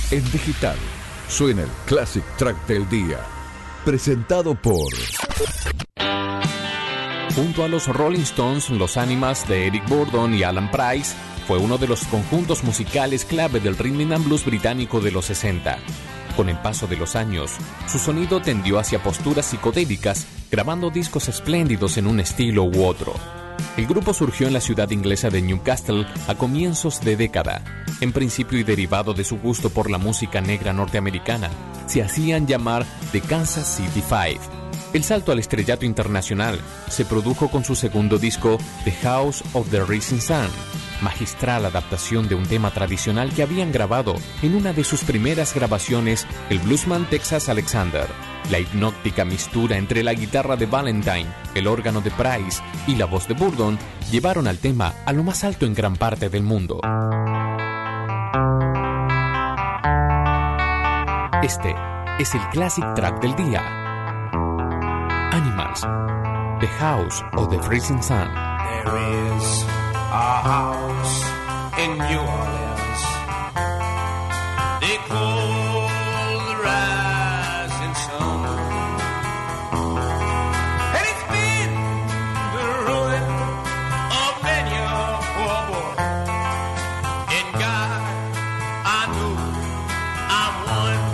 En digital, suena el Classic Track del día. Presentado por... Junto a los Rolling Stones, los Animals de Eric Burdon y Alan Price, fue uno de los conjuntos musicales clave del rhythm and blues británico de los 60. Con el paso de los años, su sonido tendió hacia posturas psicodélicas, grabando discos espléndidos en un estilo u otro. El grupo surgió en la ciudad inglesa de Newcastle a comienzos de década. En principio y derivado de su gusto por la música negra norteamericana, se hacían llamar The Kansas City Five. El salto al estrellato internacional se produjo con su segundo disco, The House of the Rising Sun, magistral adaptación de un tema tradicional que habían grabado en una de sus primeras grabaciones, el bluesman Texas Alexander. La hipnótica mistura entre la guitarra de Valentine, el órgano de Price y la voz de Burdon llevaron al tema a lo más alto en gran parte del mundo. Este es el Classic Track del día. Animals, The House of the Rising Sun. There is a house in New Orleans they call the Rising Sun, and it's been the ruin of many a poor boy. In God I know I'm one.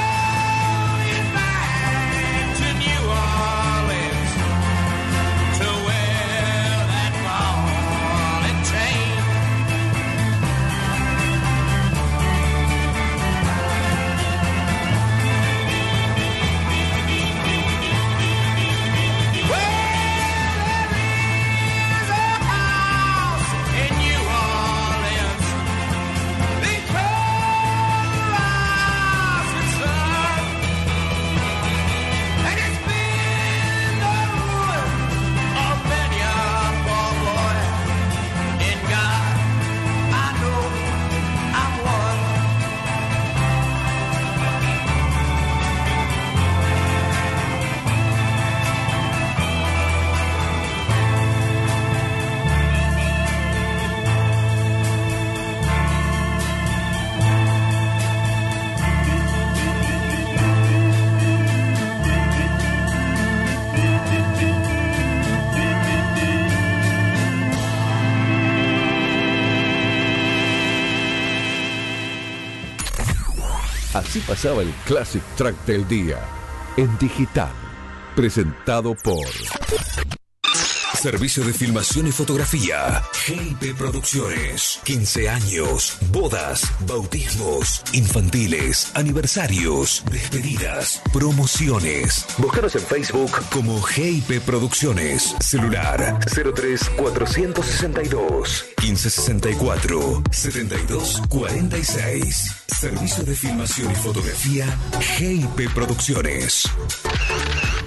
To Así pasaba el Classic Track del día, en digital, presentado por... Servicio de filmación y fotografía. GIP Producciones. 15 años. Bodas, bautismos, infantiles, aniversarios, despedidas, promociones. Búscanos en Facebook como GIP Producciones. Celular 03 462 1564 7246. Servicio de filmación y fotografía GIP Producciones.